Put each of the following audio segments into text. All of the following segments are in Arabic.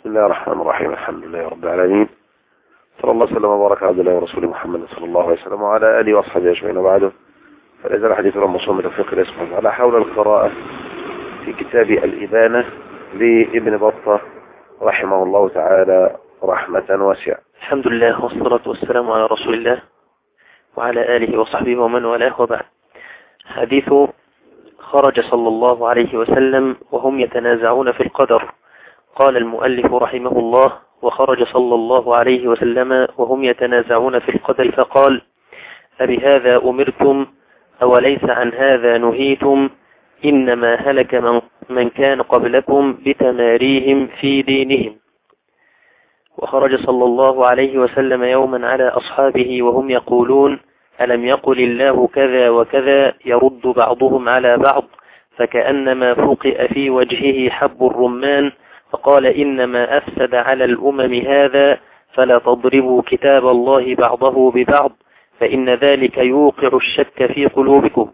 بسم الله الرحمن الرحيم. الحمد لله رب العالمين، صلى الله وسلم وبارك على عبد الله ورسوله محمد صلى الله عليه وسلم وعلى آله وأصحابه أجمعين وبعده. فلا يزال حديثنا موصول بتوفيق الله سبحانه وتعالى حول القراءة في كتاب الإبانة لابن بطة رحمه الله تعالى رحمة واسعة. الحمد لله والصلاة والسلام على رسول الله وعلى آله وصحبه ومن والاه، وبعد. حديث: خرج صلى الله عليه وسلم وهم يتنازعون في القدر. قال المؤلف رحمه الله: وخرج صلى الله عليه وسلم وهم يتنازعون في القدر فقال: أبهذا أمرتم أوليس عن هذا نهيتم؟ إنما هلك من كان قبلكم بتماريهم في دينهم. وخرج صلى الله عليه وسلم يوما على أصحابه وهم يقولون: ألم يقل الله كذا وكذا؟ يرد بعضهم على بعض فكأنما فقئ في وجهه حب الرمان، فقال: إنما أفسد على الأمم هذا، فلا تضربوا كتاب الله بعضه ببعض، فإن ذلك يوقع الشك في قلوبكم.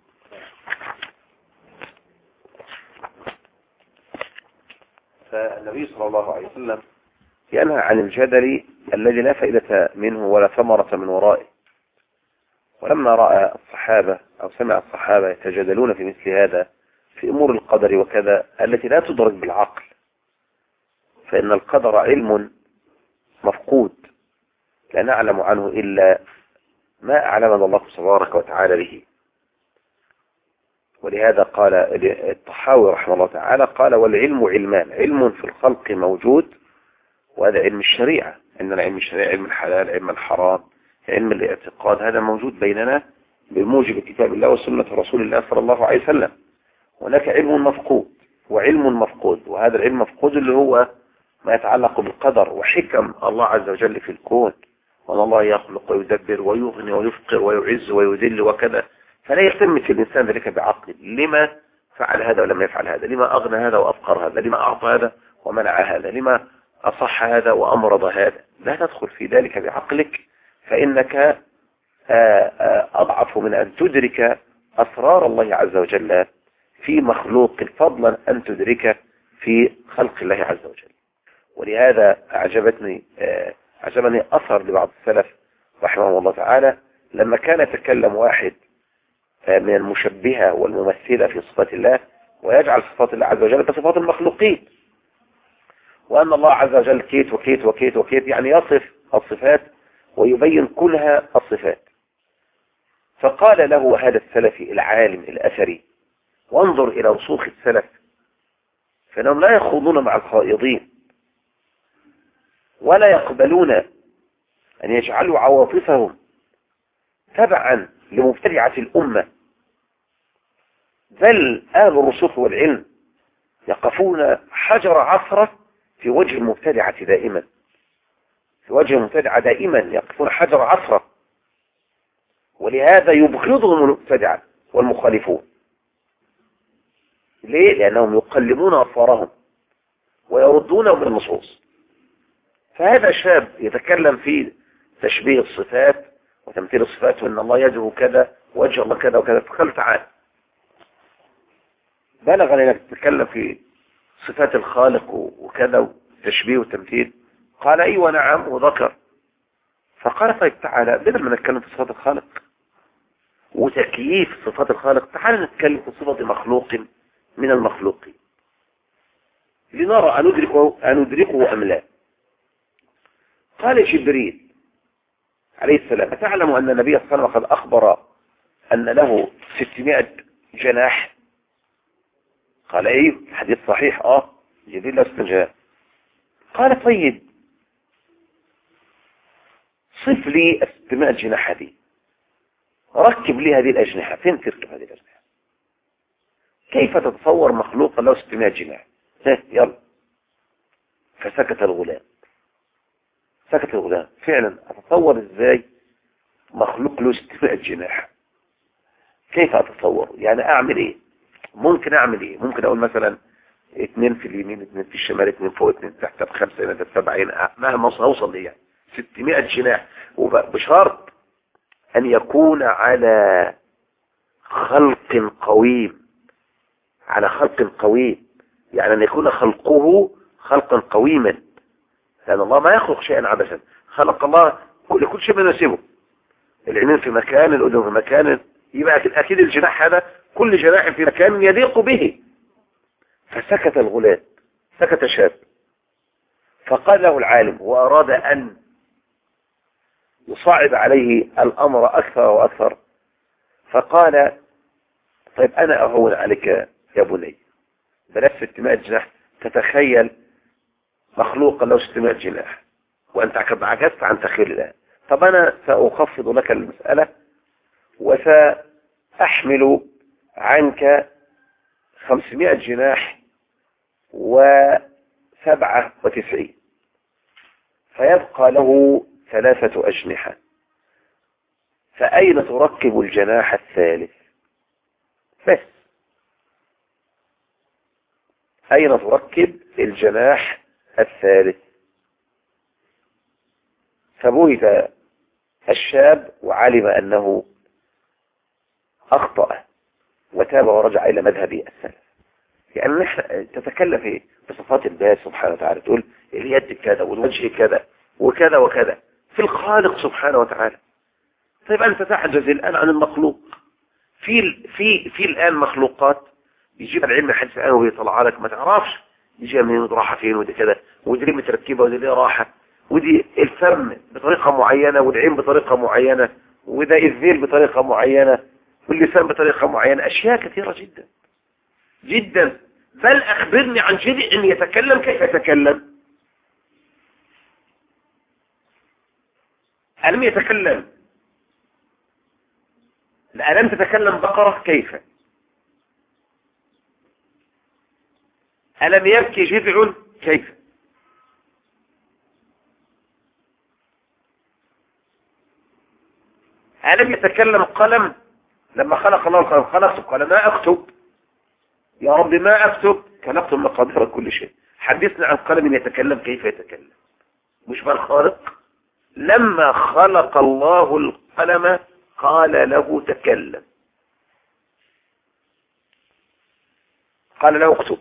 فالنبي صلى الله عليه وسلم ينهى عن الجدل الذي لا فائدة منه ولا ثمرة من ورائه. ولما رأى الصحابة أو سمع الصحابة يتجادلون في مثل هذا في أمور القدر وكذا التي لا تدرك بالعقل، فإن القدر علم مفقود لا نعلم عنه إلا ما أعلمنا الله تبارك وتعالى به. ولهذا قال الطحاوي رحمه الله تعالى قال: والعلم علمان، علم في الخلق موجود، وهذا علم الشريعة، إن علم الشريعة علم الحلال، علم الحرام، علم الاعتقاد، هذا موجود بيننا بموجب كتاب الله وسنة رسول الله صلى الله عليه وسلم. هناك علم مفقود وعلم مفقود، وهذا العلم مفقود اللي هو ما يتعلق بالقدر وحكم الله عز وجل في الكون، وأن الله يخلق ويدبر ويغني ويفقر ويعز ويذل وكذا، فلا يتم في الإنسان ذلك بعقل. لما فعل هذا ولم يفعل هذا؟ لما أغنى هذا وأفقر هذا؟ لما أعطى هذا ومنع هذا؟ لما أصح هذا وأمرض هذا؟ لا تدخل في ذلك بعقلك، فإنك أضعف من أن تدرك أسرار الله عز وجل في مخلوق، فضلا أن تدرك في خلق الله عز وجل. ولهذا أعجبني أثر لبعض السلف رحمه الله تعالى لما كان يتكلم واحد من المشبهة والممثلة في صفات الله ويجعل صفات الله عز وجل كصفات المخلوقين، وأن الله عز وجل كيت وكيت وكيت وكيت، يعني يصف الصفات ويبين كلها الصفات. فقال له هذا السلفي العالم الأثري: وانظر إلى رسوخ السلف، فإنهم لا يخوضون مع الخائضين، ولا يقبلون أن يجعلوا عواطفهم تبعا لمبتدعة الأمة، بل أهل الرسوخ والعلم يقفون حجر عثرة في وجه المبتدعة دائما، في وجه المبتدعة دائما يقفون حجر عثرة. ولهذا يبغضهم المبتدعة والمخالفون. ليه؟ لأنهم يقلبون أطفارهم ويردونهم بالنصوص. فهذا شاب يتكلم في تشبيه الصفات وتمثيل الصفات، وأن الله يده كذا وجه الله كذا وكذا، فقال: تعال، بلغ أنك تتكلم في صفات الخالق وكذا وتشبيه وتمثيل. قال: أيوة نعم، وذكر. فقال: طيب تعالى، بدل ما نتكلم في صفات الخالق وتكييف صفات الخالق، تعالى نتكلم في صفة مخلوق من المخلوقين لنرى أن ندركه أم لا. قال جبريل عليه السلام: أتعلم أن النبي صلى الله عليه وسلم قد أخبر أن له 600 جناح؟ قال: أيوه، الحديث صحيح. جبريل له 600 جناح. قال: طيب صف لي 600 جناح هذه، ركب لي هذه الأجنحة، فين تركب هذه الأجنحة؟ كيف تتصور مخلوق له 600 جناح؟ يلا. فسكت الغلام. سكت الغلام. فعلا أتصور إزاي مخلوق له 600 جناح؟ كيف أتصور؟ يعني أعمل إيه؟ ممكن أعمل إيه؟ ممكن أقول مثلا 2 في اليمين، 2 في الشمال، 2 فوق، 2 تحت، 5 70، مهما أوصل ليه يعني 600 جناح، وبشرط أن يكون على خلق قويم، على خلق قويم، يعني أن يكون خلقه خلقا قويما لأن الله ما يخلق شيئا عبثا، خلق الله كل شيء مناسبه، العينين في مكان، الأذن في مكان، يبقى أكيد الجناح هذا كل جناح في مكان يليق به. فسكت الغلام، سكت شاب، فقال له العالم وأراد أن يصعب عليه الأمر أكثر وأكثر، فقال طيب أنا أهون عليك يا بني، بلاش 600 جناح، تتخيل مخلوقا له 600 جناح وأنت عجزت عن تخيل الله. طب أنا سأخفض لك المسألة وسأحمل عنك 500 جناح و97، فيبقى له 3 أجنحة، فأين تركب الجناح الثالث؟ بس أين تركب الجناح الثالث؟ فبهت الشاب وعلم أنه أخطأ وتاب ورجع إلى مذهب السلف. يعني نحن تتكلم في بصفات الله سبحانه وتعالى، تقول اليد كذا والوجه كذا وكذا وكذا في الخالق سبحانه وتعالى. طيب أنت تعجز الآن عن المخلوق. في الآن مخلوقات يجيب العلم حديث الآن ويطلع لك ما تعرفش يجي منين ودي راحة فين ودي كذا، ودي متركبة ودي راحة، ودي الفم بطريقة معينة والعين بطريقة معينة، وده الذيل بطريقة معينة واللسان بطريقة معينة، أشياء كثيرة جدا جدا. بل أخبرني عن جذع يتكلم، كيف يتكلم؟ ألم يتكلم؟ ألم تتكلم بقرة؟ كيف؟ ألم يبكي جذع؟ كيف؟ ألم يتكلم قلم؟ لما خلق الله القلم خلقته قال ما أكتب يا رب ما أكتب، كنكتب مقادير كل شيء. حدثنا عن قلم يتكلم، كيف يتكلم؟ مش بالخالق؟ لما خلق الله القلم قال له تكلم، قال له اكتب،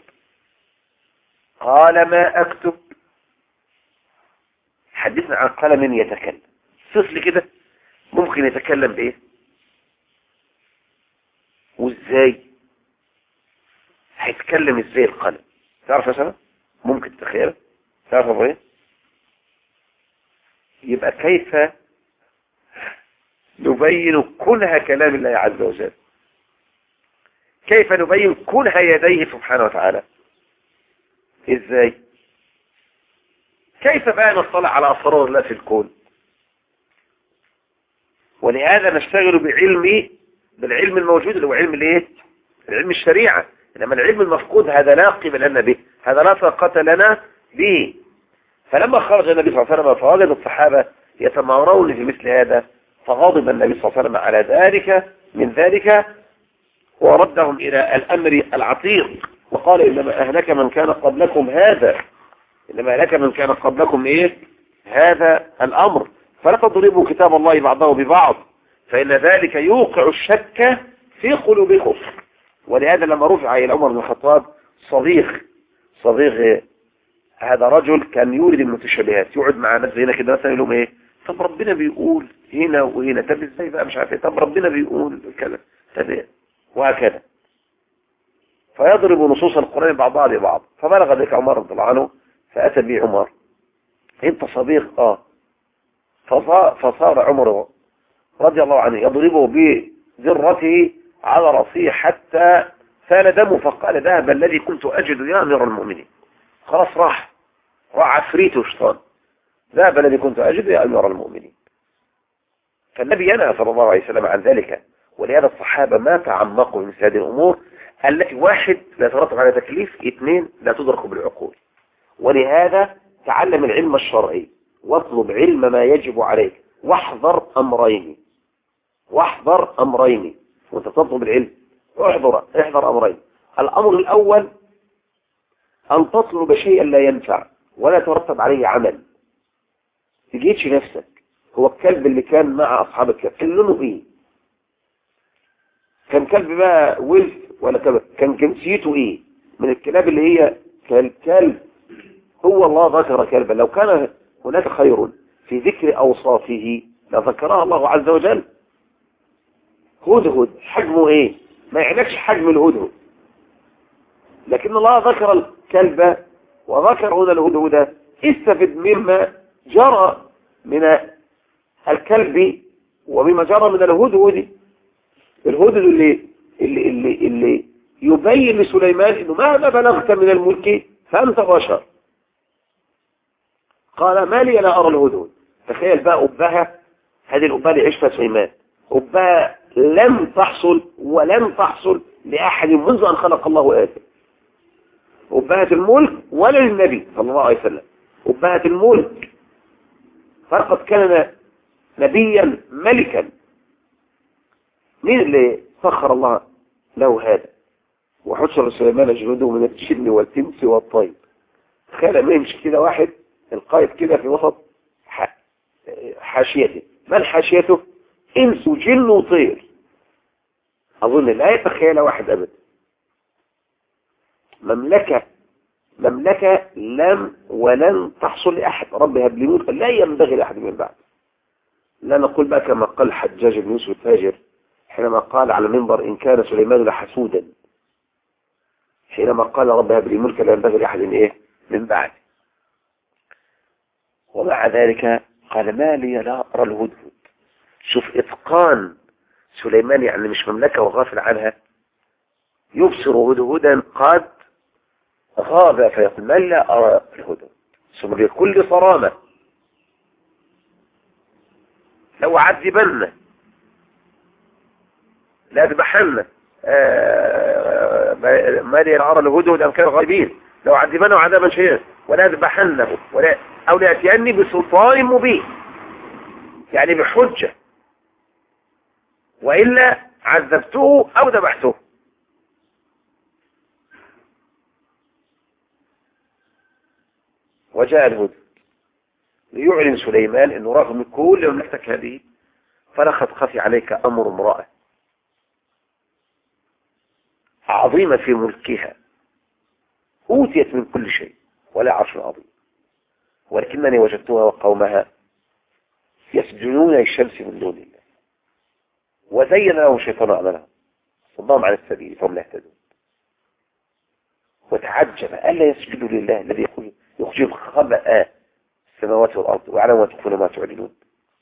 قال ما أكتب. حدثنا عن قلم يتكلم، صف لي كده ممكن يتكلم بإيه وإزاي؟ هيتكلم إزاي القلم؟ تعرف يا سنة؟ ممكن تتخيل؟ تعرف أبو إيه؟ يبقى كيف نبين كنها كلام الله عز وجل؟ كيف نبين كنها يديه سبحانه وتعالى؟ إزاي؟ كيف بقى نطلع على أسرار الله في الكون؟ ولهذا نشتغل بالعلم الموجود اللي هو علم الايه؟ علم الشريعة. انما العلم المفقود هذا لا قيمة لنا به، هذا لا طاقة لنا به. فلما خرج النبي صلى الله عليه وسلم فوجد الصحابة يتمارون في مثل هذا، فغضب النبي صلى الله عليه وسلم على ذلك وردهم إلى الأمر العتيق، وقال إنما أهلك من كان قبلكم هذا، إنما أهلك من كان قبلكم إيه؟ هذا الأمر، فلا تضربوا كتاب الله بعضه ببعض فإن ذلك يوقع الشك في قلوبكم. ولهذا لما رفع إلى عمر بن الخطاب صديق هذا رجل كان يورد المتشابهات، يقعد مع ناس هنا كده مثلا يقول لهم ايه، طب ربنا بيقول هنا وهنا، طب ازاي بقى مش عارف ايه، طب ربنا بيقول كذا، طب ايه، وهكذا، فيضرب نصوص القرآن بعضها ببعض. فبلغ ذلك عمر رضي الله عنه فأتى به عمر، انت صديق فصار عمر رضي الله عنه يضربه بذرته على رأسه حتى سال دمه، فقال ذهب الذي كنت أجد يا أمير المؤمنين. خلاص راح عفريت وشيطان، ذهب الذي كنت أجد يا أمير المؤمنين. فالنبي ينهى صلى الله عليه وسلم عن ذلك. ولهذا الصحابة ما تعمقوا من هذه الأمور التي واحد لا يترتب على تكليف، اثنين لا تدرك بالعقول. ولهذا تعلم العلم الشرعي واطلب علم ما يجب عليك، واحذر أمرين وانت تطلب العلم، احذر أمرين. الأمر الأول أن تطلب شيئا لا ينفع ولا ترتب عليه عمل، تجيتش نفسك. هو الكلب اللي كان مع أصحاب الكلب كان لونه إيه؟ كان كلب بقى ولف ولا كلب؟ كان جنسيته إيه؟ من الكلاب اللي هي كالكلب هو الله ذكر كلبا، لو كان هناك خير في ذكر أوصافه لذكرها الله عز وجل. هدهد حجمه ايه؟ ما يعنيش حجم الهدهد، لكن الله ذكر الكلب وذكر هنا الهدهد، استفد مما جرى من الكلب ومما جرى من الهدهد. الهدهد اللي يبين لسليمان انه مهما بلغت من الملك فانت بشر. قال ما لي لا ارى الهدهد. تخيل بقى أبها، هذه الأبها اللي عيش فيها سليمان، أبها لم تحصل ولن تحصل لأحد منذ أن خلق الله آدم. أبهة الملك ولا للنبي صلى الله عليه وسلم، أبهة الملك، فقد كان نبيا ملكا. مين اللي سخر الله له هذا؟ وحشر سليمان جنوده من الجن والإنس والطير. تخيل ما يمشي كده واحد القائد كده في وسط حاشيته. من حاشيته؟ إنس وجن وطير. أظن لا يتخيل واحد أبدا. مملكة لم ولن تحصل لأحد. رب هب لي ملكا لا ينبغي لأحد من بعد. لا نقول بقى كما قال حجاج بن يوسف الفاجر حينما قال على المنبر إن كان سليمان لحسودا، حينما قال رب هب لي ملكا لا ينبغي لأحد من بعد. ومع ذلك قال ما لي لا أرى الهدهد. شوف إتقان سليمان، يعني مش مملكة وغافل عنها، يبصر هدهدا قد غاب فيقول ما لا أرى الهدهد. ثم بكل صرامة لو عذبن لا ذبحن ما لي لا أرى الهدهد أم كانوا غائبين لو عذبنه عذابا شديدا ولا ذبحنه أو ليأتيني بسلطان مبين، يعني بحجة، وإلا عذبته أو ذبحته. وجاء الهدهد ليعلن سليمان أنه رغم كل مملكتك هذه فلقد خفي عليك أمر امرأة عظيمة في ملكها، أوتيت من كل شيء ولا عرش عظيم، ولكنني وجدتها وقومها يسجدون للشمس من دون الله وزين لهم الشيطان أعمالهم صدهم عن السبيل فهم لا يهتدون. وتعجب ألا يسجدوا لله الذي يخرج خبأ السماوات والأرض ويعلم ما تخفون ما تعلنون.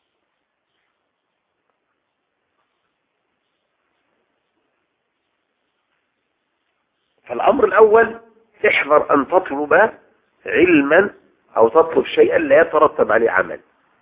فالأمر الأول احذر أن تطلب علما أو تطلب شيئا لا يترتب عليه عمل.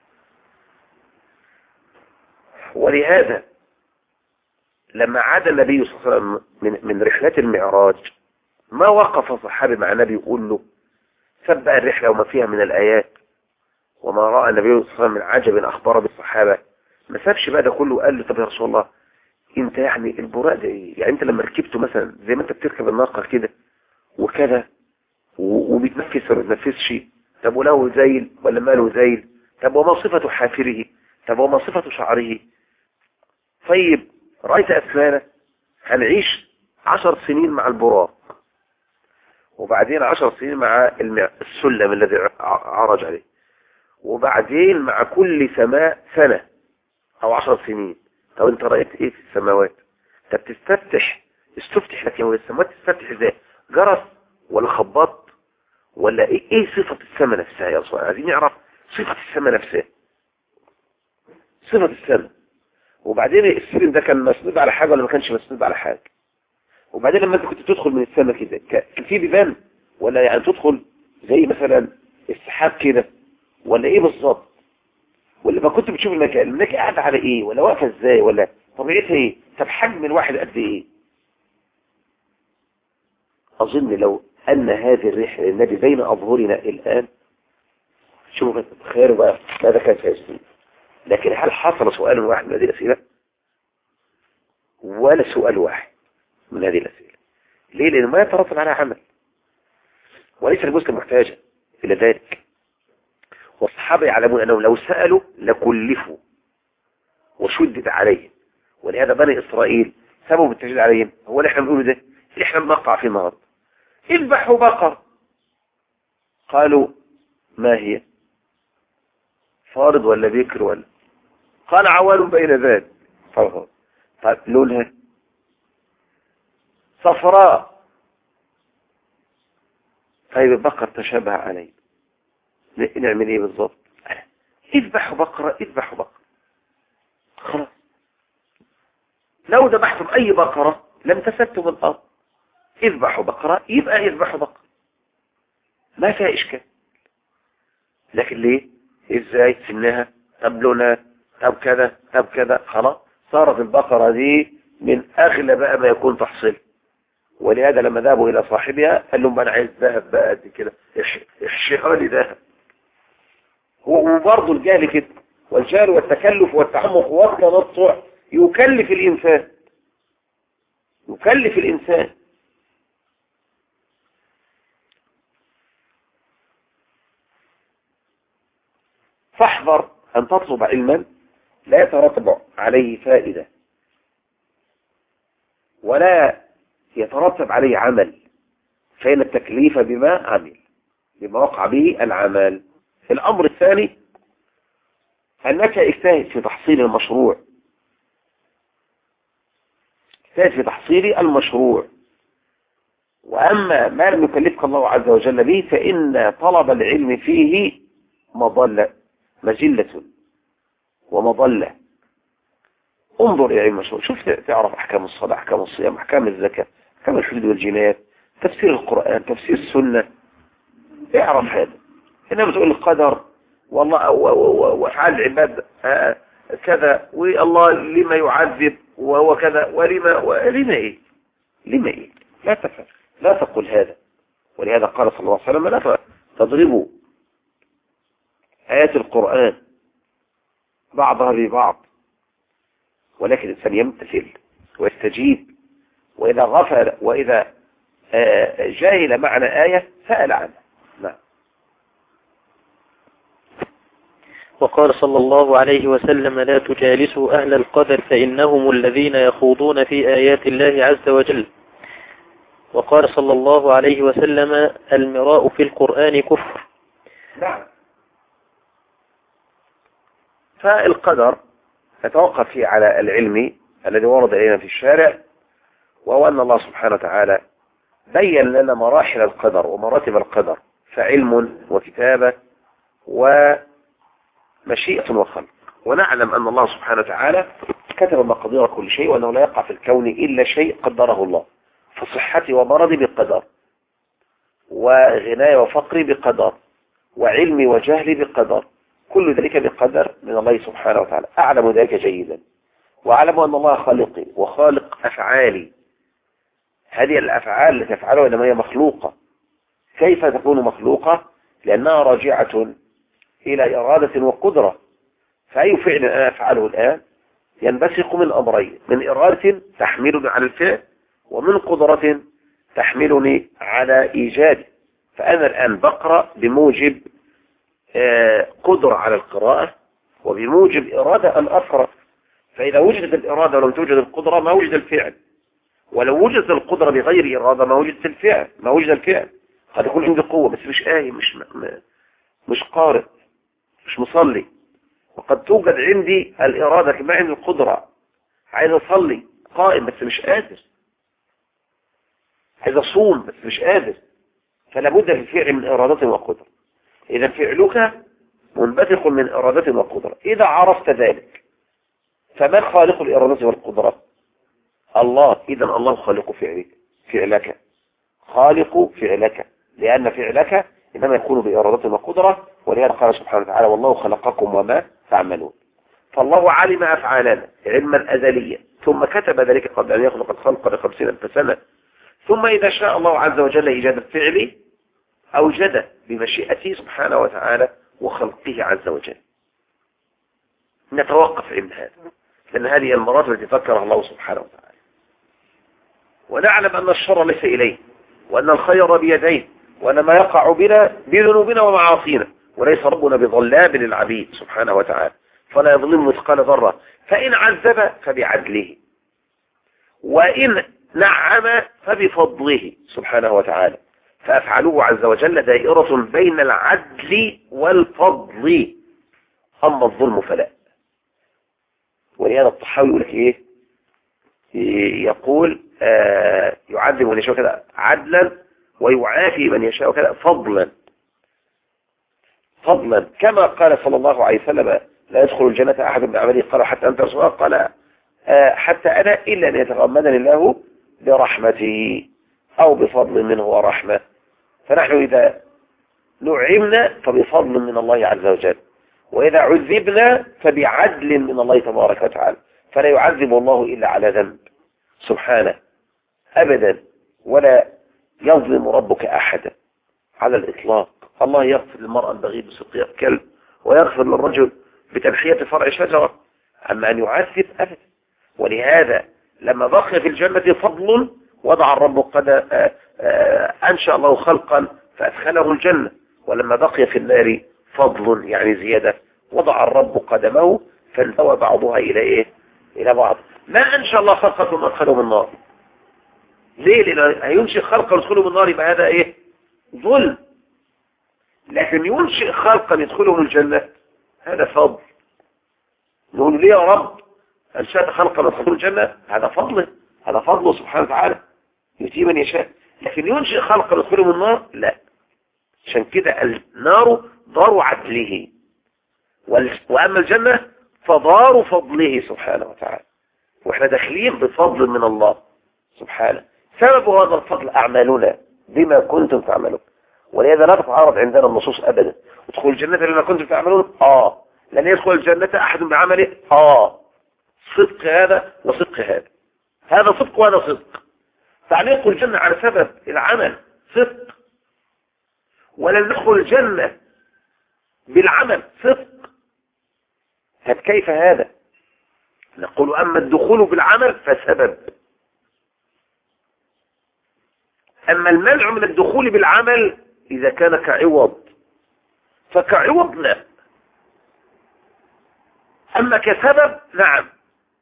ولهذا لما عاد النبي صلى الله عليه وسلم من رحلة المعراج ما وقف صحابي مع النبي يقول له سبق الرحلة وما فيها من الآيات وما رأى النبي صلى الله عليه وسلم من عجب أخبار بالصحابة. ما سابش بقى ده كله وقال له طب يا رسول الله انت يعني البراء ده ايه؟ يعني انت لما ركبته مثلا زي ما انت بتركب الناقة كده وكذا وبيتنفس ولا بيتنفسش، طب وله زيل ولا ما له زيل؟ طب وما صفة حافره؟ طب وما صفة شعره؟ طيب رأيت أسنانه؟ هنعيش 10 سنين مع البراق وبعدين 10 سنين مع السلم الذي عرج عليه وبعدين مع كل سماء سنة أو 10 سنين. طب انت رأيت ايه في السماوات؟ طب استفتح لك يوم السماوات تستفتح ازاي؟ جرس ولا خباط ولا ايه صفة السماء نفسها يا رسول؟ عايزين نعرف صفة السماء نفسها، صفة السماء. وبعدين السلم ده كان مسنود على حاجة ولا ما كانش مسنود على حاجة؟ وبعدين لما انت كنت تدخل من السماء كده كان في بيبان ولا يعني تدخل زي مثلا السحاب كده ولا ايه بالظبط؟ ولا ما كنت بتشوف المكان قاعد على ايه ولا واقفه ازاي ولا طبيعتها ايه؟ طب حجم الواحد قد ايه؟ اظن لو ان هذه الرحله النبي بين اظهرنا الان شوفوا تخيلوا بقى ماذا كان سيصير. لكن هل حصل سؤال واحد من هذه الاسئله؟ ولا سؤال واحد من هذه الاسئله. ليه؟ لانه ما يترتب على عمل وليس المسلم محتاجا الى ذلك. والصحابة يعلمون أنهم لو سألوا لكلفوا وشدد عليهم. ولهذا بني إسرائيل سببوا بالتشديد عليهم هو اللي احنا بنقوله ده اللي احنا بنقع فيه النهارده. اذبحوا بقر قالوا ما هي؟ فارض ولا بكر ولا؟ قال عوال بين ذلك. طيب لونها صفراء. طيب البقر تشابه عليه، نعمل ايه بالضبط؟ اذبحوا بقرة، اذبحوا بقرة، خلاص. لو ذبحتم اي بقرة لم تفتوا بالارض، اذبحوا بقرة يبقى اذبحوا بقرة، ما فيها اشكال. لكن ليه؟ ازاي سنها؟ طب لونها؟ طب كذا؟ طب كذا؟ خلاص صارت البقرة دي من اغلى بقى ما يكون تحصيل. ولهذا لما ذهبوا الى صاحبها قال لهم انا عايز ذهب بقى قد كده، احشيها لي ذهب. هو برضه الجهل كده، والجهل والتكلف والتعمق والتنطع يكلف الانسان، يكلف الانسان. فاحذر ان تطلب علما لا يترتب عليه فائدة ولا يترتب عليه عمل، فإن التكليف بما عمل، بما وقع به العمل. الأمر الثاني أنك اجتهد في تحصيل المشروع، اجتهد في تحصيل المشروع. وأما ما لم يكلفك الله عز وجل به فإن طلب العلم فيه مجلة ومضلة. انظر إلى المشروع، شوف تعرف أحكام الصلاة، أحكام الصيام، أحكام الزكاة، أحكام الحدود والجنايات، تفسير القرآن، تفسير السنة، اعرف هذا. إنما تقول القدر والله وافعال العباد كذا، والله لما يعذب وهو كذا، لما ايه؟ لما ايه؟ لا تفعل، لا تقول هذا. ولهذا قال صلى الله عليه وسلم لا تضربوا آيات القرآن بعضها ببعض، ولكن الإنسان يمتثل ويستجيب، وإذا غفل وإذا جاهل معنى آية سأل عنها. نعم. وقال صلى الله عليه وسلم لا تجالسوا أهل القدر فإنهم الذين يخوضون في آيات الله عز وجل. وقال صلى الله عليه وسلم المراء في القرآن كفر. نعم. فالقدر نتوقف فيه على العلم الذي ورد إلينا في الشارع، وهو أن الله سبحانه وتعالى بين لنا مراحل القدر ومراتب القدر، فعلم وكتابة ومشيئة وخلق. ونعلم أن الله سبحانه وتعالى كتب مقادير كل شيء، وأنه لا يقع في الكون إلا شيء قدره الله، فصحتي ومرضي بقدر، وغناي وفقري بقدر، وعلمي وجهلي بقدر، كل ذلك بقدر من الله سبحانه وتعالى. أعلم ذلك جيدا، وأعلم أن الله خالقي وخالق أفعالي. هذه الأفعال التي تفعلها إنما هي مخلوقة. كيف تكون مخلوقة؟ لأنها راجعة إلى إرادة وقدرة. فأي فعل أنا أفعله الآن ينبثق من أمرين: من إرادة تحملني على الفعل، ومن قدرة تحملني على إيجاده. فأنا الآن بقرأ بموجب قدرة على القراءة، وبموجب إرادة أن أقرأ. فإذا وجدت الإرادة ولم توجد القدرة ما وجد الفعل، ولو وجدت القدرة بغير إرادة ما وجدت الفعل، ما وجد الفعل. قد يكون عندي قوة بس مش آية، مش قارئ، مش مصلي. وقد توجد عندي الإرادة كما عندي القدرة، عايز أصلي قائم بس مش قادر، عايز أصوم بس مش قادر. فلا بد في الفعل من إرادة وقدرة. إذا فعلك منبثق من إرادة وقدرة. إذا عرفت ذلك فمن خالق الإرادة والقدرة؟ الله. إذا الله خالق فعلك، خالق فعلك، لأن فعلك إنما يكون بإرادة وقدرة. ولهذا قال سبحانه وتعالى والله خلقكم وما تعملون. فالله علم أفعالنا علما أزليا، ثم كتب ذلك قبل أن يخلق الخلق ب50,000 سنة. ثم إذا شاء الله عز وجل إيجاد الفعل أوجده بمشيئته سبحانه وتعالى وخلقه عز وجل. نتوقف عند هذا، لأن هذه المراتب التي ذكرها الله سبحانه وتعالى. ونعلم أن الشر ليس إليه، وأن الخير بيديه، وأن ما يقع بنا بذنوبنا ومعاصينا، وليس ربنا بظلام للعبيد سبحانه وتعالى، فلا يظلم مثقال ذرة. فإن عذب فبعدله، وإن نعم فبفضله سبحانه وتعالى. فأفعاله عز وجل دائرة بين العدل والفضل، أما الظلم فلا. ولهذا الطحاوي يقول لك إيه؟ يقول يعذب من يشاء كذا عدلا ويعافي من يشاء كذا فضلا. فضلا كما قال صلى الله عليه وسلم لا يدخل الجنة أحد بعمله قال حتى أنت رسول الله، قال حتى أنا إلا أن يتغمدني الله برحمته أو بفضل منه ورحمة. فنحن إذا نعمنا فبفضل من الله عز وجل، وإذا عذبنا فبعدل من الله تبارك وتعالى، فلا يعذب الله إلا على ذنب سبحانه أبدا، ولا يظلم ربك أحدا على الإطلاق. الله يغفر للمرأة البغي بسقيا كلب، ويغفر للرجل بتنحية فرع شجرة، أما أن يعذب أبدا. ولهذا لما بقي في الجنة فضل وضع الرب قد أنشأ الله خلقا فأدخله الجنة، ولما بقي في النار فضل يعني زيادة وضع الرب قدمه فانتوى بعضها إلى إيه؟ إلى بعض. ما أنشأ الله خلقا ثم أدخله من النار. ليه؟ لأنه هينشئ خلقا ويدخله من النار يبقى هذا إيه؟ ظلم. لكن ينشئ خلقا يدخله من الجنة هذا فضل. نقول ليه يا رب أنشأت خلقا ويدخله الجنة؟ هذا فضله، هذا فضله سبحانه وتعالى يؤتي من يشاء. لكن ينشئ خلقا ويدخله من النار لا. عشان كده النار دار عدله، وأما الجنة فدار فضله سبحانه وتعالى، واحنا داخلين بفضل من الله سبحانه. سبب هذا الفضل أعمالنا بما كنتم تعملون. ولهذا لا تتعارض عندنا النصوص أبدا. ادخلوا الجنة بما كنتم تعملون لن يدخل الجنة أحد بعمله صدق هذا وصدق هذا، هذا صدق وهذا صدق. تعليق الجنة على سبب العمل صدق، ولن ندخل الجنة بالعمل صدق. كيف هذا؟ نقول أما الدخول بالعمل فسبب، أما المنع من الدخول بالعمل إذا كان كعوض فكعوض لا، أما كسبب نعم،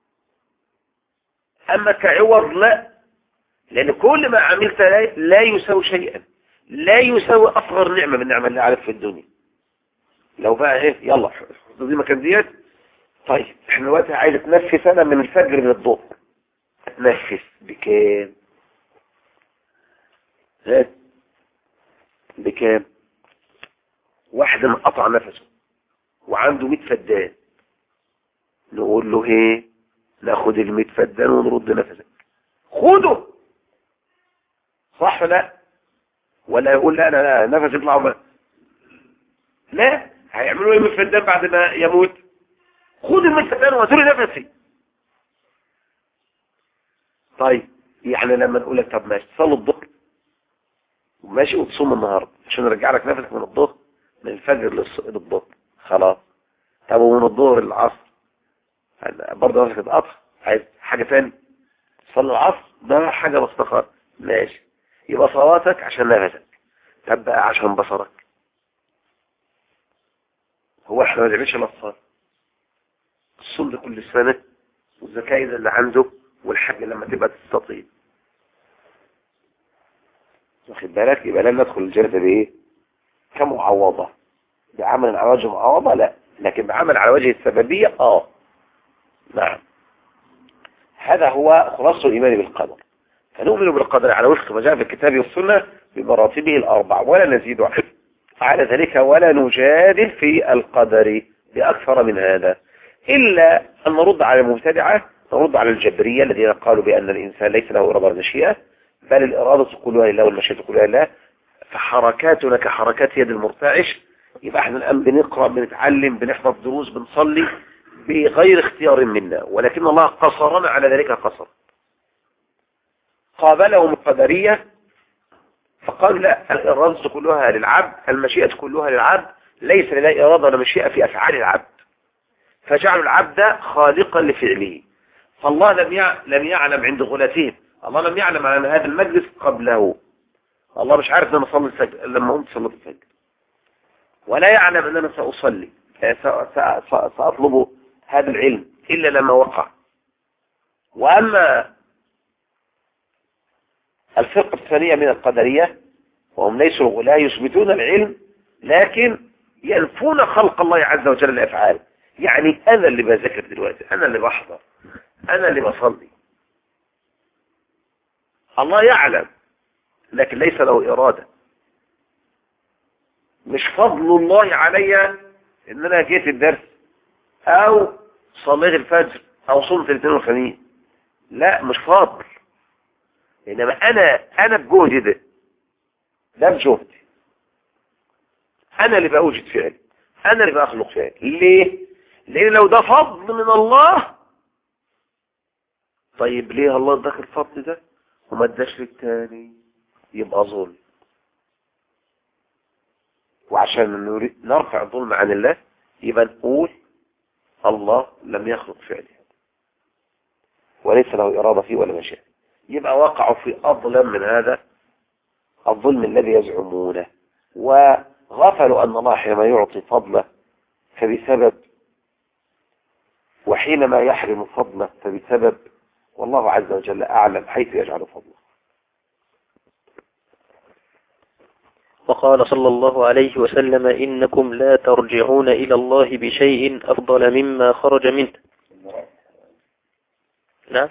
أما كعوض لا. لأن كل ما عملت لا يساوي شيئا، لا يساوي أصغر نعمة من نعمة اللي عليك في الدنيا. لو بقى إيه يلا دي مكان ديت، طيب احنا دلوقتي عايز تنفس أنا من الفجر للظهر، تنفس بكام؟ بكام؟ واحد انقطع نفسه وعنده 100 فدان، نقول له ايه؟ ناخد ال 100 فدان ونرد نفسك، خده، صح لا؟ ولا يقول لا انا نفسي يطلع لا، هيعملوا ايه 100 فدان بعد ما يموت؟ خد ال 100 فدان وهاتولي نفسي. طيب يعني لما نقول لك طب ماشي تصلي الظهر ماشي وتصوم النهارده عشان نرجع لك نفسك من الظهر، من الفجر للظهر خلاص. طب ومن الظهر للعصر برضه نفسك تتقطع، عايز حاجه ثانيه تصلي العصر ده حاجه مستقر ماشي، يبقى صلاتك عشان نفسك، طب بقى عشان بصرك. هو احنا ما بنعملش الا الصلاه، الصوم ده كل سنه، والزكاه اذا اللي عنده، والحج لما تبقى تستطيع، واخد بالك؟ يبقى لن ندخل الجنة بايه؟ كمعوضة بعمل على وجه معوضة لا، لكن بعمل على وجه السببية نعم. هذا هو خلاصة الإيمان بالقدر. فنؤمن بالقدر على وفق ما جاء في الكتاب والسنة بمراتبه الأربع ولا نزيد على ذلك ولا نجادل في القدر بأكثر من هذا، إلا أن نرد على المبتدعة، نرد على الجبرية الذين قالوا بأن الإنسان ليس له إرادة مشيئة، بل الإرادة كلها لله والمشيئة كلها لله، فحركاتنا كحركات يد المرتعش. يبقى احنا الآن بنقرأ بنتعلم بنحفظ دروس بنصلي بغير اختيار منا، ولكن الله قصرنا على ذلك قصر. قابلهم القدرية فقالوا لا، الإرادة كلها للعبد، المشيئة كلها للعبد، ليس لله إرادة ولا مشيئة في أفعال العبد، فجعلوا العبد خالقا لفعله. فالله لم يعلم عند غلاتهم، الله لم يعلم عن هذا المجلس قبله، الله مش عارف ان انا اصلي الفجر لما قمت صليت الفجر، ولا يعلم ان انا ساصلي ساطلب هذا العلم الا لما وقع. واما الفرقه الثانيه من القدريه وهم ليسوا لا يثبتون العلم، لكن ينفون خلق الله عز وجل الأفعال. يعني أنا اللي بذكر دلوقتي، أنا اللي بحضر، أنا اللي بصلي، الله يعلم، لكن ليس له إرادة. مش فضل الله علي إن أنا جيت الدرس أو صليت الفجر أو صمت الاثنين والخميس، لا مش فضل، إنما أنا بجهدي ده بجهدي، أنا اللي بأوجد فعل، أنا اللي بأخلق فعل. ليه؟ لأن لو ده فضل من الله، طيب ليه الله اداك الفضل ده وما اداش للتاني؟ يبقى ظلم. وعشان نرفع الظلم عن الله يبقى نقول الله لم يخلق فعله وليس له إرادة فيه ولا مشاء. يبقى وقعوا في أظلم من هذا الظلم الذي يزعمونه، وغفلوا أن الله حينما يعطي فضله فبسبب، وحينما يحرم فضله فبسبب، والله عز وجل أعلم حيث يجعل فضله. وقال صلى الله عليه وسلم: إنكم لا ترجعون إلى الله بشيء أفضل مما خرج منه. نعم،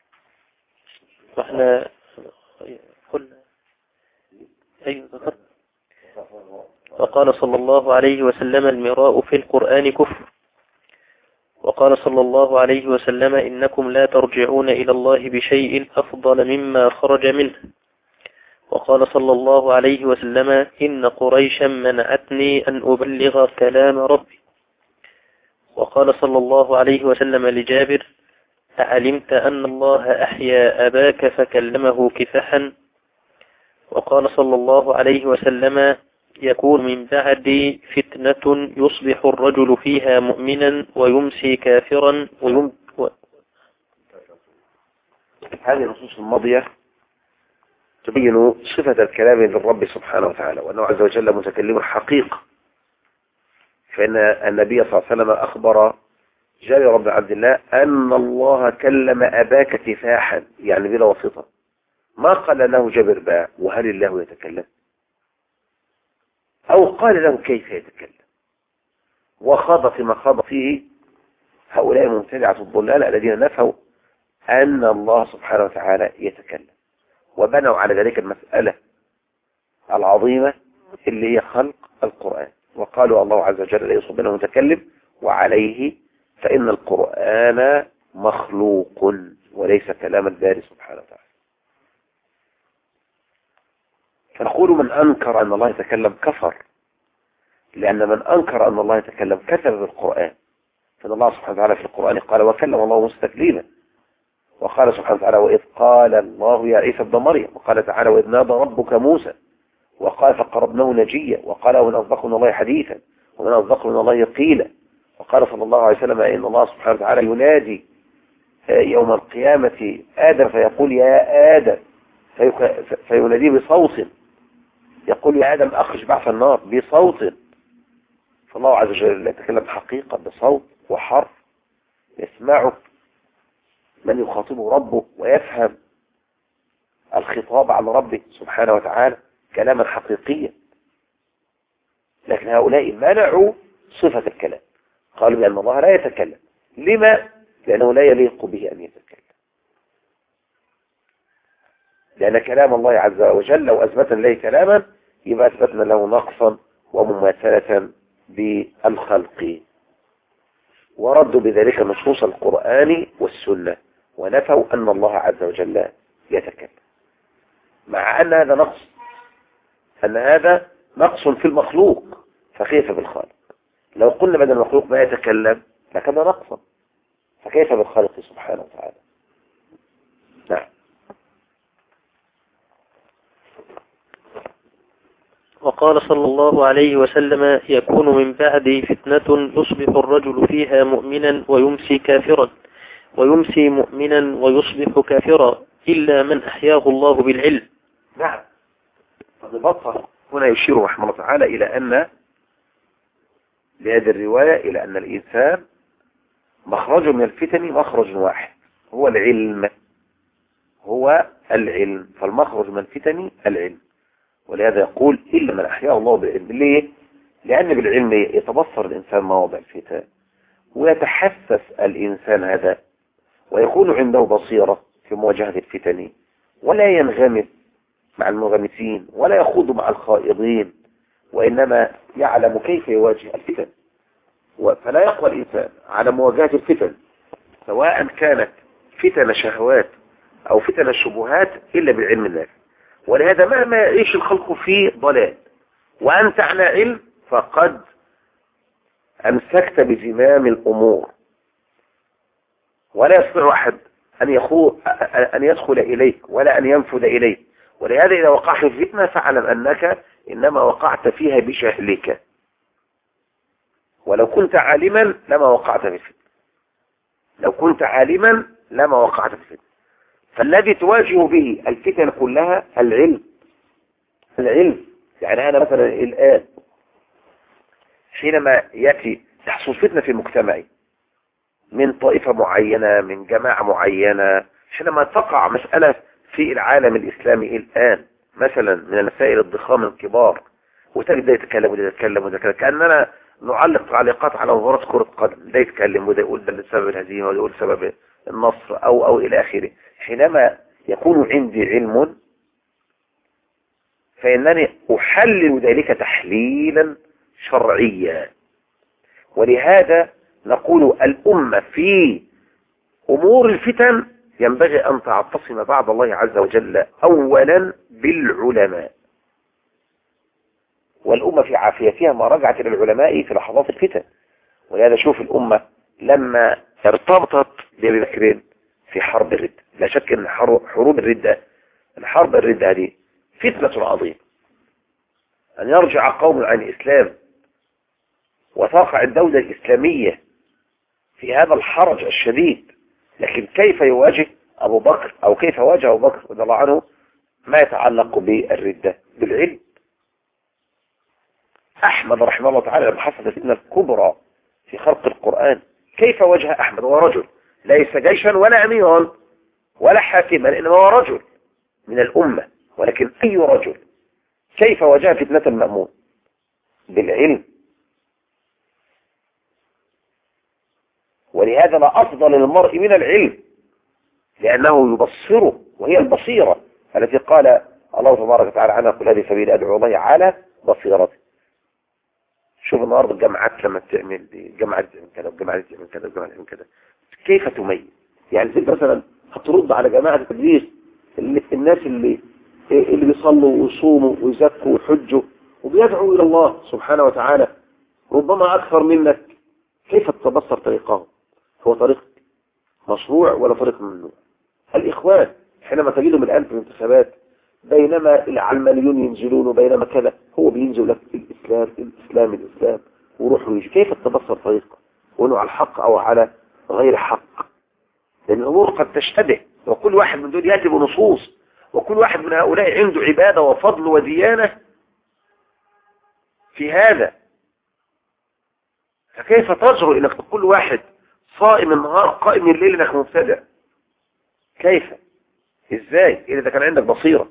وإحنا قلنا أيوة ذكر. وقال صلى الله عليه وسلم: المراء في القرآن كفر. وقال صلى الله عليه وسلم: إنكم لا ترجعون إلى الله بشيء أفضل مما خرج منه. وقال صلى الله عليه وسلم: إن قريشا منعتني أن أبلغ كلام ربي. وقال صلى الله عليه وسلم لجابر: أعلمت أن الله أحيا أباك فكلمه كفحا. وقال صلى الله عليه وسلم: يكون من بعدي فتنة يصبح الرجل فيها مؤمنا ويمسي كافرا هذه النصوص الماضية تبين صفة الكلام للرب سبحانه وتعالى، وأنه عز وجل متكلم حقيقة. فإن النبي صلى الله عليه وسلم أخبر جابر بن عبد الله أن الله كلم أباك كفاحا، يعني بلا واسطة. ما قال له جابر بقى وهل الله يتكلم، أو قال له كيف يتكلم، وخاض فيما خاض فيه هؤلاء مبتدعة الضلال الذين نفوا أن الله سبحانه وتعالى يتكلم، وبنوا على ذلك المسألة العظيمة اللي هي خلق القرآن، وقالوا الله عز وجل ليس بينه متكلم، وعليه فإن القرآن مخلوق وليس كلام الباري سبحانه وتعالى. فنقول من أنكر أن الله يتكلم كفر، لأن من أنكر أن الله يتكلم كذب بالقرآن. فإن الله سبحانه وتعالى في القرآن قال: وكلم الله موسى تكليما. وقال سبحانه وتعالى: وإذ قال الله يا عيسى ابن مريم. وقال تعالى: وإذ نادى ربك موسى. وقال: فقربناه نجيا. وقال: ومن أصدق من الله حديثا ومن أصدق من الله قيلا. وقال صلى الله عليه وسلم: إن الله سبحانه وتعالى ينادي يوم القيامة آدم فيقول: يا آدم، فيناديه بصوت، يقول: يا آدم أخرج بعث النار، بصوت. فالله عز وجل يتكلم حقيقة بصوت وحرف يسمعه من يخاطبه ربه ويفهم الخطاب عن ربه سبحانه وتعالى كلاما حقيقيا. لكن هؤلاء منعوا صفة الكلام، قالوا بأن الله لا يتكلم. لما؟ لأنه لا يليق به أن يتكلم، لأن كلام الله عز وجل لو أثبتنا له كلاما يبقى أثبتنا له نقصا ومماثلة بالخلق، وردوا بذلك نصوص القرآن والسنة، ونفوا أن الله عز وجل يتكلم، مع أن هذا نقص، أن هذا نقص في المخلوق، فكيف بالخالق؟ لو قلنا بدل المخلوق ما يتكلم لكان نقصا، فكيف بالخالق سبحانه وتعالى؟ نعم. وقال صلى الله عليه وسلم: يكون من بعدي فتنة يصبح الرجل فيها مؤمنا ويمسي كافرا، ويمسي مؤمنا ويصبح كافرا، إلا من أحياه الله بالعلم. نعم. فالبطة هنا يشير رحمه الله تعالى إلى أن بهذه الرواية إلى أن الإنسان مخرج من الفتن مخرج واحد، هو العلم، هو العلم. فالمخرج من الفتن العلم، ولهذا يقول إلا من أحياه الله بالعلم. ليه؟ لأن بالعلم يتبصر الإنسان مواضع الفتن، ويتحسس الإنسان هذا، ويكون عنده بصيرة في مواجهة الفتن، ولا ينغمس مع المنغمسين ولا يخوض مع الخائضين، وإنما يعلم كيف يواجه الفتن. فلا يقوى الإنسان على مواجهة الفتن سواء كانت فتن شهوات أو فتن الشبهات إلا بالعلم النافع. ولهذا مهما يعيش الخلق في ضلال وأنت على علم فقد أمسكت بزمام الأمور، ولا يستطيع أحد أن يدخل إليك ولا أن ينفذ إليك. ولهذا إذا وقعت في فتنة فاعلم أنك إنما وقعت فيها بجهلك، ولو كنت عالما لما وقعت في الفتنة. لو كنت عالما لما وقعت في الفتنة. فالذي تواجه به الفتن كلها العلم. يعني أنا مثلا الآن حينما تحصل فتنة في المجتمع من طائفة معينة من جماعة معينة، حينما تقع مسألة في العالم الإسلامي الآن مثلا من المسائل الضخام الكبار، وتجد ده يتكلم وده يتكلم وده يتكلم، كأننا نعلق تعليقات على مباراة كرة قدم، ده يتكلم وده يقول ده لسبب الهزيمة وده يقول سبب النصر أو إلى آخره. حينما يكون عندي علم فإنني أحلل ذلك تحليلا شرعيا. ولهذا نقول الأمة في أمور الفتن ينبغي أن تعتصم بعد الله عز وجل أولا بالعلماء، والأمة في عافيتها ما رجعت إلى العلماء في لحظات الفتن. ولهذا شوف الأمة لما ارتبطت بأبي بكر في حرب الردة، لا شك أن حروب الردة، الحرب الردة هذه فتنة عظيمة، أن يرجع قوم عن الإسلام وتقع الدولة الإسلامية في هذا الحرج الشديد. لكن كيف يواجه أبو بكر أو كيف واجه أبو بكر رضي الله عنه ما يتعلق بالردة؟ بالعلم. أحمد رحمه الله تعالى لما حصلت الفتنة الكبرى في خلق القرآن كيف واجه أحمد؟ هو رجل ليس جيشا ولا أميرا ولا حاكما، إنما هو رجل من الأمة، ولكن أي رجل كيف واجه فتنة المأمون؟ بالعلم. ولهذا لا أفضل للمرء من العلم، لأنه يبصره، وهي البصيرة التي قال الله تبارك وتعالى عنها قل هذه سبيل أدعو الله على بصيرة. شوف النهارده الجامعات لما تعمل الجامعة تعمل كذا والجامعة تعمل كذا والجامعة تعمل كذا، كيف تميز؟ يعني زي مثلا هترد على جماعة التدريس الناس اللي بيصلوا ويصوموا ويزكوا ويحجوا وبيدعوا إلى الله سبحانه وتعالى ربما أكثر منك، كيف تتبصر طريقهم؟ هو طريق مشروع ولا طريق ممنوع؟ الإخوان حينما تجدهم الآن في الانتخابات بينما العلمانيون ينزلون وبينما كذا، هو بينزل لك الإسلام وروح ويجي. كيف تتبصر طريقه وانه على الحق أو على غير حق؟ لأن الأمور قد تشتبه، وكل واحد من دول يأتي بنصوص، وكل واحد من هؤلاء عنده عبادة وفضل وديانة في هذا. فكيف تجرؤ انك تقول واحد صائم النهار قائم الليل انك مبتدع؟ كيف؟ ازاي اذا كان عندك بصيرة؟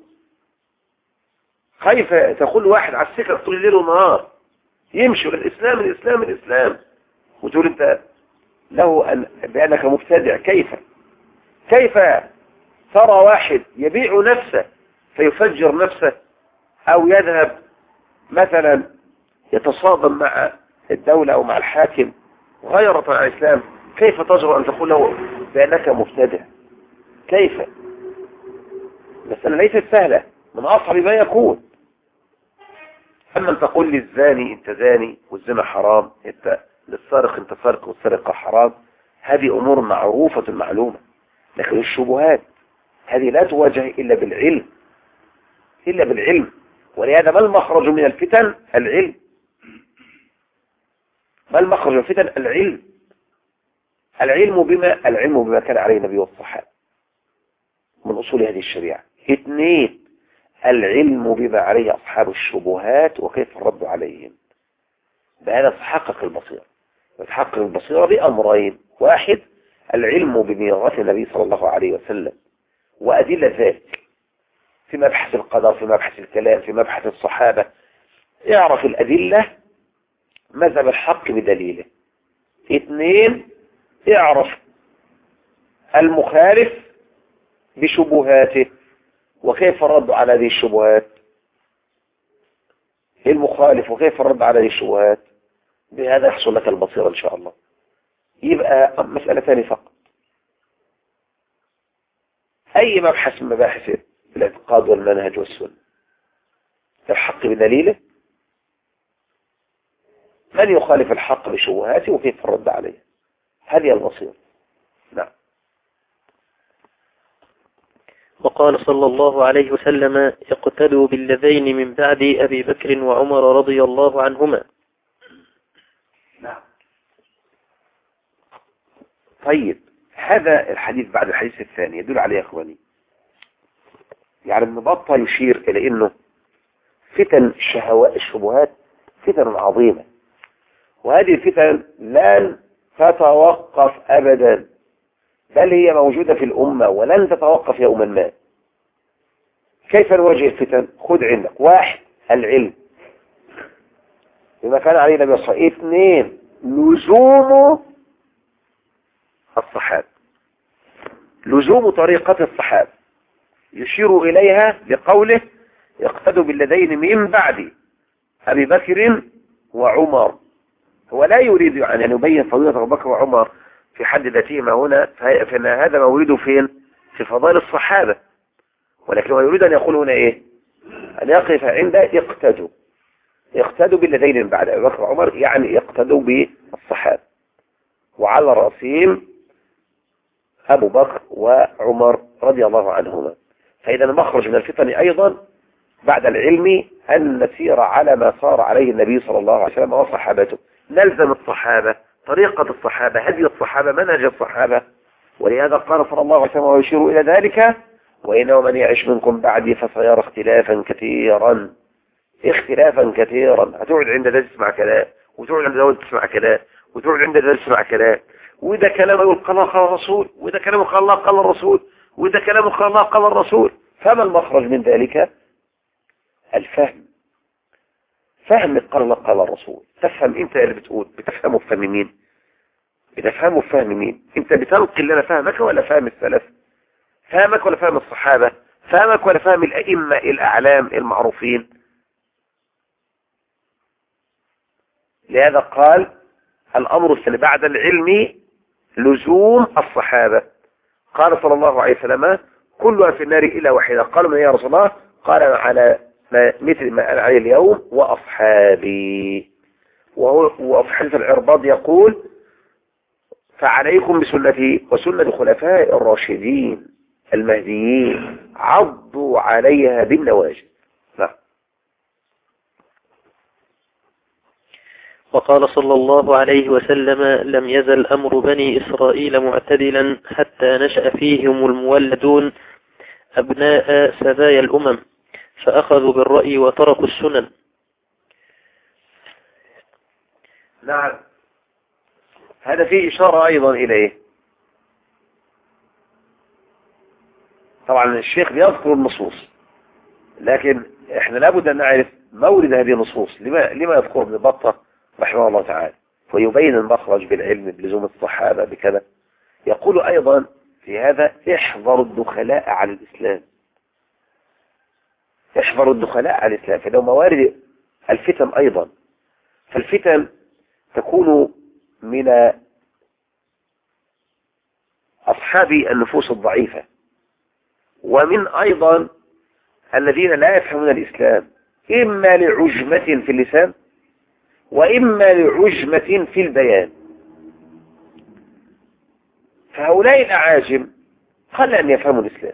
كيف تقول واحد على السكر طول الليل والنهار يمشي الاسلام وتقول انت له بانك مبتدع؟ كيف ترى واحد يبيع نفسه فيفجر نفسه او يذهب مثلا يتصادم مع الدولة او مع الحاكم غيرة عن الاسلام؟ كيف تجرؤ ان تقول له بانك مبتدع؟ كيف؟ المسألة ليست سهلة، من اصعب ما يكون. اما ان تقول للزاني انت زاني والزنا حرام، انت للسارق انت سارق والسرقة حرام، هذه امور معروفة معلومة. لكن الشبهات هذه لا تواجه الا بالعلم. ولهذا ما المخرج من الفتن؟ العلم. ما المخرج من الفتن؟ العلم بما كان عليه النبي والصحابة من أصول هذه الشريعة. 2 العلم بما عليه أصحاب الشبهات وكيف الرد عليهم. بهذا تحقق البصيرة. وتحقق البصيرة بأمرين: 1 العلم بميراث النبي صلى الله عليه وسلم وأدلة ذلك، في مبحث القدر، في مبحث الكلام، في مبحث الصحابة. اعرف الأدلة، مذهب الحق بدليله. 2، اعرف المخالف بشبهاته وكيف الرد على هذه الشبهات. المخالف وكيف الرد على هذه الشبهات، بهذا يحصل لك البصيرة إن شاء الله. يبقى مسألتان فقط. أي مبحث من مباحث الاعتقاد والمنهج والسنة، الحق بدليله، من يخالف الحق بشبهاته وكيف الرد عليه، هذه البصيرة. نعم. وقال صلى الله عليه وسلم: اقتدوا بالذين من بعد أبي بكر وعمر رضي الله عنهما. نعم. طيب، هذا الحديث بعد الحديث الثاني يدل عليه يا اخواني، يعني ابن بطة يشير الى انه فتن الشبهات فتن عظيمة، وهذه الفتن لن تتوقف ابدا، بل هي موجودة في الامة ولن تتوقف يوما ما. كيف نواجه الفتن؟ خذ عندك: 1، العلم بما كان عليه النبي صلى الله عليه وسلم. 2، لزوم الصحابة، لزوم طريقة الصحابة، يشير إليها بقوله: يقتدوا بالذين من بعد أبي بكر وعمر. هو لا يريد أن يبين فضيلة أبو بكر وعمر في حد ذاتهما هنا، فإن هذا مورده فين؟ في فضائل الصحابة، ولكن هو يريد أن يقول هنا إيه؟ أن يقف عند اقتدوا بالذين من بعد أبي بكر وعمر، يعني اقتدوا بالصحابة، وعلى رأسهم أبو بكر وعمر رضي الله عنهما. فإذا المخرج من الفتن أيضا بعد العلم أن نسير على ما صار عليه النبي صلى الله عليه وسلم وصحابته، نلزم الصحابة، طريقة الصحابة، هدي الصحابة، منهج الصحابة. ولهذا قال صلى الله عليه وسلم ويشير إلى ذلك: وإنه من يعش منكم بعدي فسيرى اختلافا كثيرا. اختلافا كثيرا، هتقعد عند ده تسمع كلام، وتقعد عند ده تسمع كلام، وتقعد عند ده تسمع كلام، وده كلام يقول قال الله قال الرسول، وده كلام قال الله قال الرسول، وده كلام قال الله قال الرسول. فما المخرج من ذلك؟ الفهم. فهم قال الله قال الرسول. تفهم انت اللي بتقول، بتفهمه بفهم مين؟ بتفهمه بفهم مين؟ انت بتلقي اللي انا فاهمك ولا فاهم السلف؟ فاهمك ولا فاهم الصحابة؟ فاهمك ولا فاهم الأئمة الأعلام المعروفين؟ لهذا قال: الأمر الثاني بعد العلم لزوم الصحابة. قال صلى الله عليه وسلم: كلها في النار إلا واحدة. قالوا: من يا رسول الله؟ قال: على مثل ما أنا عليه اليوم وأصحابي. وفي حديث العرباض يقول: فعليكم بسنتي وسنة الخلفاء الراشدين المهديين، عضوا عليها بالنواجذ. وقال صلى الله عليه وسلم: لم يزل أمر بني إسرائيل معتدلا حتى نشأ فيهم المولدون أبناء سبايا الأمم، فأخذوا بالرأي وتركوا السنن. نعم، هذا فيه إشارة أيضا إليه. طبعا الشيخ بيذكر النصوص، لكن احنا لابد أن نعرف مورد هذه النصوص. لما يذكر ابن بطة رحمه الله تعالى ويبين المخرج بالعلم بلزوم الصحابة بكذا؟ يقول أيضا في هذا: احذروا الدخلاء على الإسلام. احذروا الدخلاء على الإسلام، فإنه موارد الفتن أيضا. فالفتن تكون من أصحاب النفوس الضعيفة، ومن أيضا الذين لا يفهمون الإسلام، إما لعجمة في اللسان وإما لعجمة في البيان. فهؤلاء الأعاجم قل أن يفهموا الإسلام،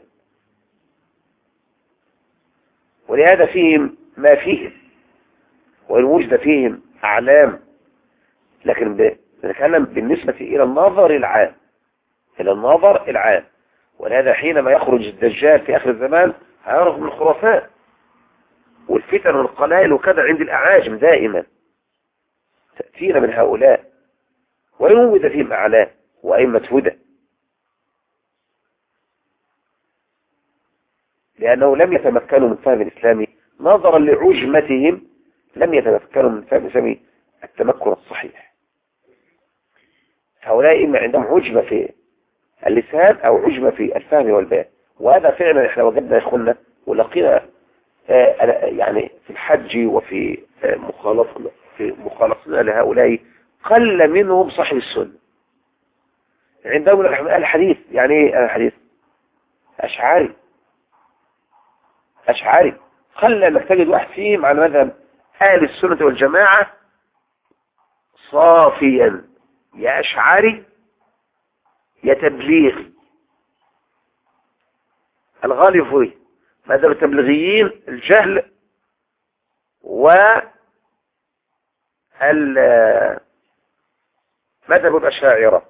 ولهذا فيهم ما فيهم، وإن وجد فيهم أعلام، لكن نتكلم بالنسبة إلى النظر العام، إلى النظر العام. ولهذا حينما يخرج الدجال في آخر الزمان هيعرف من الخرافات والفتن والقلائل وكذا عند الأعاجم دائما تأتينا من هؤلاء، وإن وجد فيهم أعلام وأئمة هدى. لأنه لم يتمكنوا من فهم الإسلام نظرا لعجمتهم، لم يتمكنوا من فهم الإسلام التمكن الصحيح. هؤلاء إما عندهم عجمة في اللسان أو عجمة في الفهم والبيان. وهذا فعلا احنا وجدنا يا اخوانا ولقينا يعني في الحج وفي مخالطتنا لهؤلاء قل منهم صاحب السنة. عندهم الحديث. يعني ايه الحديث؟ أشعاري قل انك تجد واحد فيهم على مذهب أهل السنة والجماعة صافيا، يا أشعاري يا تبليغي. الغالب فيه مذهب التبليغيين الجهل مذهب الأشاعرة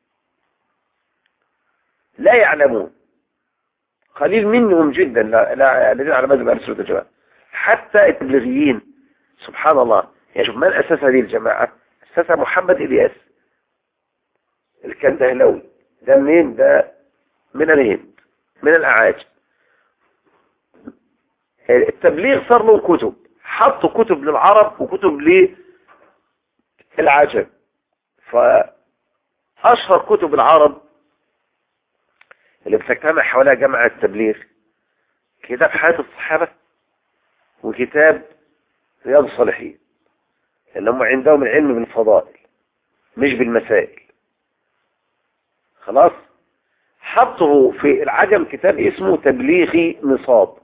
لا يعلمون، قليل منهم جدا الذين على مذهب أهل السنة والجماعة. حتى التبليغيين سبحان الله، يعني شوف من أسس هذه الجماعة؟ أسسها محمد إلياس الكندهلوي. ده منين؟ ده من الهند، من الأعاجم. التبليغ صار له كتب، حطوا كتب للعرب وكتب للعجم. فأشهر كتب العرب اللي بتجتمع حواليها جماعة التبليغ كتاب حياة الصحابة وكتاب رياض الصالحين، اللي هم عندهم العلم بالفضائل مش بالمسائل. خلاص، حطوا في العجم كتاب اسمه تبليغي نصاب.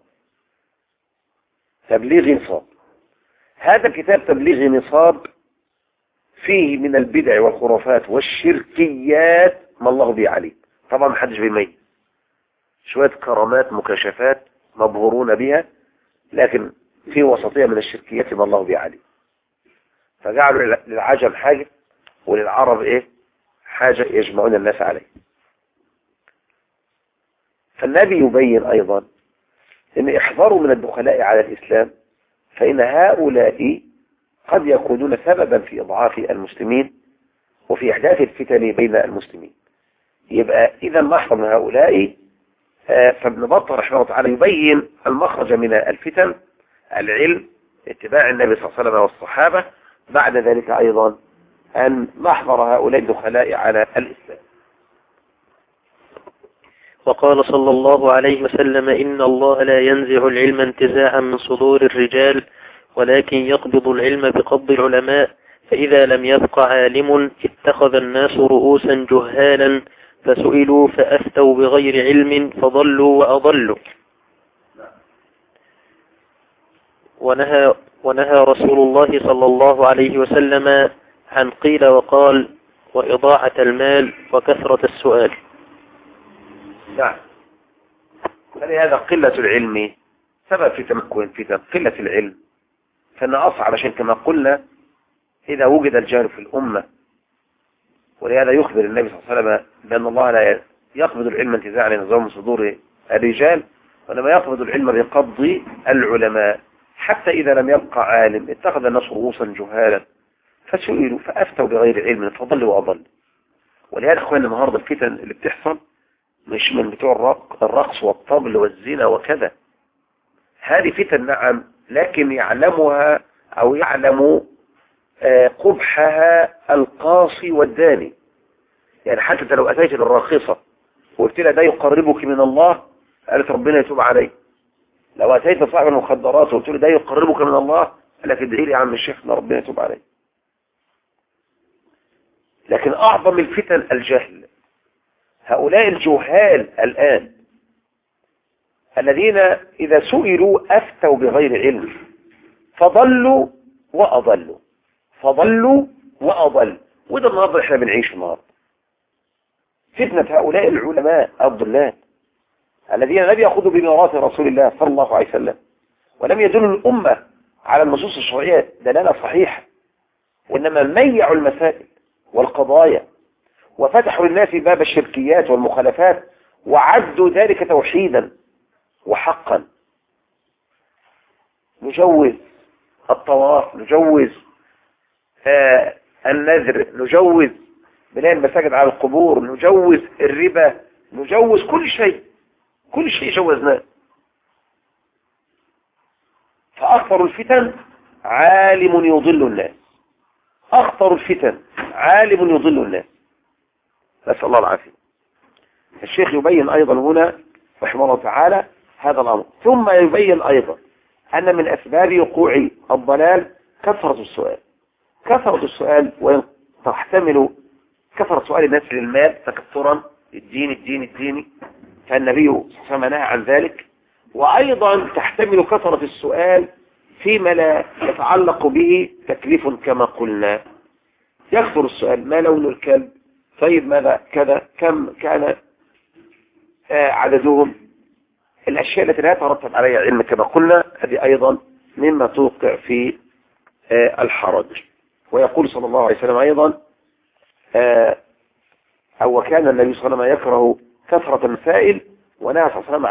تبليغي نصاب، هذا كتاب تبليغي نصاب فيه من البدع والخرافات والشركيات ما الله به عليه. طبعا ما حدش بيميز، شوية كرامات مكاشفات مبهورون بها، لكن في وسطية من الشركيات ما الله به عليه. فجعلوا للعجم حاجة وللعرب ايه حاجة يجمعون الناس عليه. فالنبي يبين ايضا ان احذروا من الدخلاء على الاسلام، فان هؤلاء قد يكونون سببا في اضعاف المسلمين وفي احداث الفتن بين المسلمين. يبقى اذا نحذر من هؤلاء. فابن بطة رحمه الله تعالى يبين المخرج من الفتن: العلم، اتباع النبي صلى الله عليه وسلم والصحابة. بعد ذلك ايضا ان نحذر هؤلاء الدخلاء على الاسلام. وقال صلى الله عليه وسلم: إن الله لا ينزع العلم انتزاعا من صدور الرجال، ولكن يقبض العلم بقبض العلماء، فإذا لم يبق عالم اتخذ الناس رؤوسا جهالا فسئلوا فأفتوا بغير علم فضلوا وأضلوا. ونهى رسول الله صلى الله عليه وسلم عن قيل وقال وإضاعة المال وكثرة السؤال. نعم. فلهذا قلة العلم سبب في تمكن فتن. قلة العلم فإن أصعب، عشان كما قلنا إذا وجد الجهل في الأمة. ولهذا يخبر النبي صلى الله عليه وسلم بأن الله لا يقبض العلم انتزاعا لنظام من صدور الرجال، وإنما يقبض العلم بقبض العلماء. حتى إذا لم يبقى عالم اتخذ الناس رؤوسا جهالا فسئلوا فأفتوا بغير علم فضلوا وأضلوا. ولهذا اخواننا النهارده الفتن اللي بتحصل مش من بتوع الرقص والطبل والزنا وكذا. هذه فتن نعم، لكن يعلمها أو يعلم قبحها القاصي والداني. يعني حتى لو أتيت للراقصة وقلت لها ده يقربك من الله، قالت ربنا يتوب عليه. لو أتيت لصاحب المخدرات وقلت له ده يقربك من الله، قال لك ادعي لي يا عم الشيخ ربنا يتوب عليه. لكن أعظم الفتن الجهل. هؤلاء الجهال الآن الذين إذا سئلوا أفتوا بغير علم فضلوا وأضلوا، فضلوا وأضلوا. وده النهارده احنا بنعيش النهارده فتنة هؤلاء العلماء الضلال الذين لم يأخذوا بميراث رسول الله صلى الله عليه وسلم، ولم يدلوا الأمة على النصوص الشرعية دلالة صحيحة، وإنما ميعوا المسائل والقضايا وفتحوا للناس باب الشركيات والمخالفات وعدوا ذلك توحيدا وحقا. نجوز الطواف، نجوز النذر، نجوز بناء المساجد على القبور، نجوز الربا، نجوز كل شيء، كل شيء جوزناه. فأخطر الفتن عالم يضل الناس، أخطر الفتن عالم يضل الناس، نسأل الله العافية. الشيخ يبين أيضا هنا رحمه الله تعالى هذا الأمر، ثم يبين أيضا أن من أسباب وقوع الضلال كثرة السؤال. كثرة السؤال وإن تحتمل كثرة سؤال الناس للمال تكثرا الدين، فالنبي صلى الله عليه وسلم نهى عن ذلك. وأيضا تحتمل كثرة السؤال فيما لا يتعلق به تكليف كما قلنا. يكثر السؤال: ما لون الكلب؟ طيب ماذا كذا؟ كم كان عددهم؟ الأشياء التي لا يترتب عليها علم كما قلنا هذه أيضا مما توقع في الحرج. ويقول صلى الله عليه وسلم أيضا أو كان النبي صلى الله عليه وسلم يكره كثرة المسائل، ونهى صلى الله عليه وسلم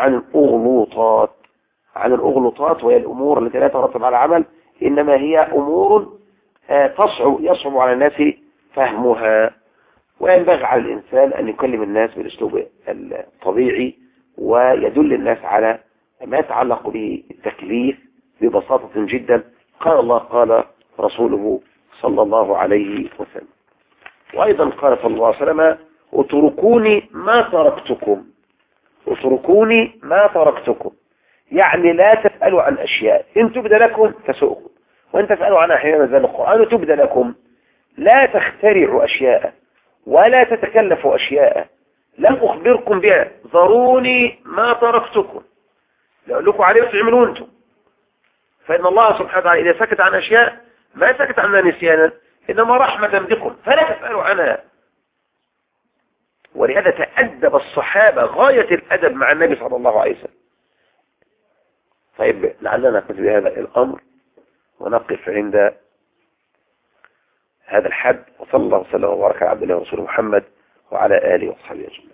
عن الأغلوطات، وهي الأمور التي لا يترتب على عمل، إنما هي أمور يصعب على الناس فهمها. وينبغي على الإنسان أن يكلم الناس بالأسلوب الطبيعي، ويدل الناس على ما يتعلق بالتكليف ببساطة جدا. قال الله قال رسوله صلى الله عليه وسلم. وأيضا قال صلى الله عليه وسلم: اتركوني ما تركتكم، يعني لا تسألوا عن أشياء إن تبدى لكم تسؤكم، وإن تسألوا عنها حين نزل القرآن تبدى لكم. لا تخترعوا أشياء ولا تتكلفوا أشياء لم أخبركم بها، ذروني ما تركتكم، لأقول لكم عليه تعملوا أنتم. فإن الله سبحانه وتعالى إذا سكت عن أشياء ما سكت عنها نسيانا، إنما رحمة بكم، فلا تسألوا عنها. ولهذا تأدب الصحابة غاية الأدب مع النبي صلى الله عليه وسلم. طيب لعلنا نقف بهذا الأمر ونقف عند هذا الحد، وصلى الله وسلم وبارك على عبد الله ورسوله محمد وعلى آله وصحبه أجمعين.